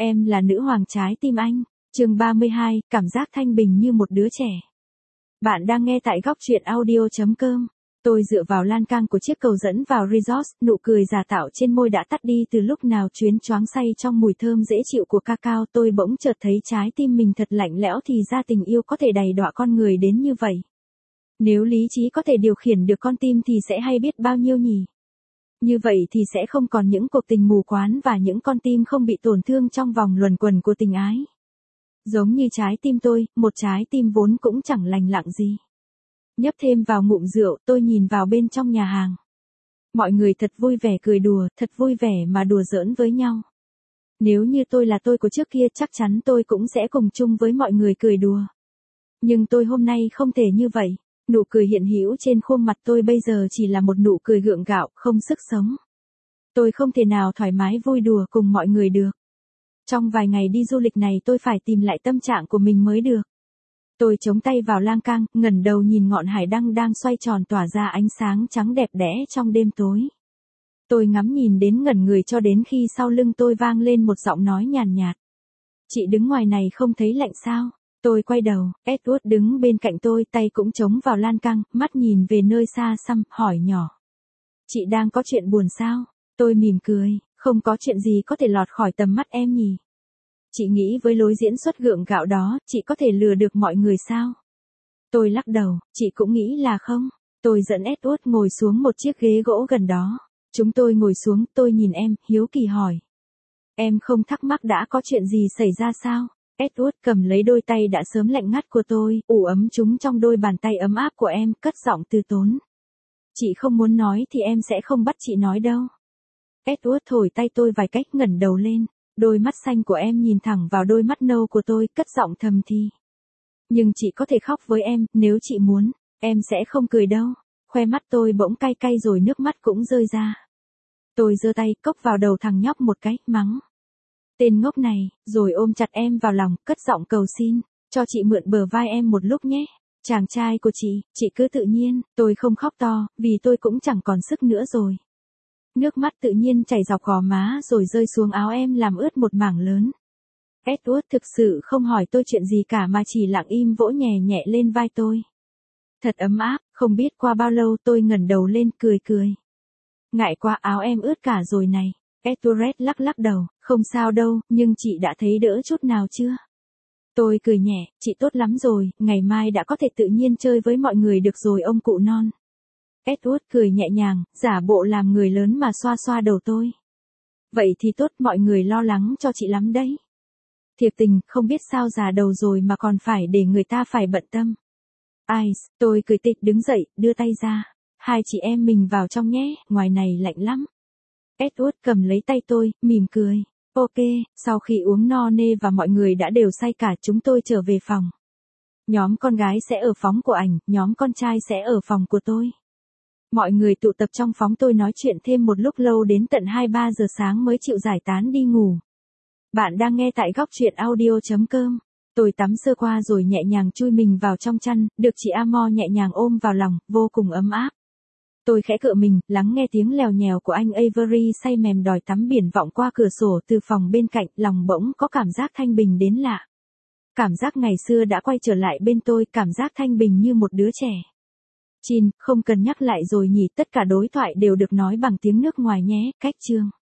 Em là nữ hoàng trái tim anh. Chương 32, cảm giác thanh bình như một đứa trẻ. Bạn đang nghe tại góc truyện audio.com. Tôi dựa vào lan can của chiếc cầu dẫn vào resort, nụ cười giả tạo trên môi đã tắt đi từ lúc nào chuyến choáng say trong mùi thơm dễ chịu của cacao. Tôi bỗng chợt thấy trái tim mình thật lạnh lẽo, thì ra tình yêu có thể đầy đọa con người đến như vậy. Nếu lý trí có thể điều khiển được con tim thì sẽ hay biết bao nhiêu nhỉ? Như vậy thì sẽ không còn những cuộc tình mù quáng và những con tim không bị tổn thương trong vòng luẩn quẩn của tình ái. Giống như trái tim tôi, một trái tim vốn cũng chẳng lành lặng gì. Nhấp thêm vào ngụm rượu, tôi nhìn vào bên trong nhà hàng. Mọi người thật vui vẻ cười đùa, thật vui vẻ mà đùa giỡn với nhau. Nếu như tôi là tôi của trước kia, chắc chắn tôi cũng sẽ cùng chung với mọi người cười đùa. Nhưng tôi hôm nay không thể như vậy. Nụ cười hiện hữu trên khuôn mặt tôi bây giờ chỉ là một nụ cười gượng gạo, không sức sống. Tôi không thể nào thoải mái vui đùa cùng mọi người được. Trong vài ngày đi du lịch này tôi phải tìm lại tâm trạng của mình mới được. Tôi chống tay vào lan can, ngẩng đầu nhìn ngọn hải đăng đang xoay tròn tỏa ra ánh sáng trắng đẹp đẽ trong đêm tối. Tôi ngắm nhìn đến ngẩn người cho đến khi sau lưng tôi vang lên một giọng nói nhàn nhạt. Chị đứng ngoài này không thấy lạnh sao? Tôi quay đầu, Edward đứng bên cạnh tôi, tay cũng chống vào lan can, mắt nhìn về nơi xa xăm, hỏi nhỏ. Chị đang có chuyện buồn sao? Tôi mỉm cười, không có chuyện gì có thể lọt khỏi tầm mắt em nhỉ? Chị nghĩ với lối diễn xuất gượng gạo đó, chị có thể lừa được mọi người sao? Tôi lắc đầu, chị cũng nghĩ là không. Tôi dẫn Edward ngồi xuống một chiếc ghế gỗ gần đó. Chúng tôi ngồi xuống, tôi nhìn em, hiếu kỳ hỏi. Em không thắc mắc đã có chuyện gì xảy ra sao? Edward cầm lấy đôi tay đã sớm lạnh ngắt của tôi, ủ ấm chúng trong đôi bàn tay ấm áp của em, cất giọng từ tốn. Chị không muốn nói thì em sẽ không bắt chị nói đâu. Edward thổi tay tôi vài cách, ngẩng đầu lên. Đôi mắt xanh của em nhìn thẳng vào đôi mắt nâu của tôi, cất giọng thầm thì. Nhưng chị có thể khóc với em, nếu chị muốn, em sẽ không cười đâu. Khoe mắt tôi bỗng cay cay rồi nước mắt cũng rơi ra. Tôi giơ tay cốc vào đầu thằng nhóc một cái, mắng. Tên ngốc này, rồi ôm chặt em vào lòng, cất giọng cầu xin, cho chị mượn bờ vai em một lúc nhé. Chàng trai của chị cứ tự nhiên, tôi không khóc to, vì tôi cũng chẳng còn sức nữa rồi. Nước mắt tự nhiên chảy dọc gò má rồi rơi xuống áo em làm ướt một mảng lớn. Edward thực sự không hỏi tôi chuyện gì cả mà chỉ lặng im vỗ nhẹ nhẹ lên vai tôi. Thật ấm áp, không biết qua bao lâu tôi ngẩng đầu lên cười cười. Ngại quá, áo em ướt cả rồi này. Edward lắc đầu, không sao đâu, nhưng chị đã thấy đỡ chút nào chưa? Tôi cười nhẹ, chị tốt lắm rồi, ngày mai đã có thể tự nhiên chơi với mọi người được rồi ông cụ non. Edward cười nhẹ nhàng, giả bộ làm người lớn mà xoa xoa đầu tôi. Vậy thì tốt, mọi người lo lắng cho chị lắm đấy. Thiệt tình, không biết sao già đầu rồi mà còn phải để người ta phải bận tâm. Ai, tôi cười tịch đứng dậy, đưa tay ra. Hai chị em mình vào trong nhé, ngoài này lạnh lắm. Edward cầm lấy tay tôi, mỉm cười. Ok, sau khi uống no nê và mọi người đã đều say cả, chúng tôi trở về phòng. Nhóm con gái sẽ ở phòng của ảnh, nhóm con trai sẽ ở phòng của tôi. Mọi người tụ tập trong phòng tôi nói chuyện thêm một lúc lâu đến tận 2-3 giờ sáng mới chịu giải tán đi ngủ. Bạn đang nghe tại góc truyện audio.com. Tôi tắm sơ qua rồi nhẹ nhàng chui mình vào trong chăn, được chị Amor nhẹ nhàng ôm vào lòng, vô cùng ấm áp. Tôi khẽ cựa mình, lắng nghe tiếng lèo nhèo của anh Avery say mềm đòi tắm biển vọng qua cửa sổ từ phòng bên cạnh, lòng bỗng có cảm giác thanh bình đến lạ. Cảm giác ngày xưa đã quay trở lại bên tôi, cảm giác thanh bình như một đứa trẻ. Chin, không cần nhắc lại rồi nhỉ, tất cả đối thoại đều được nói bằng tiếng nước ngoài nhé, cách chương.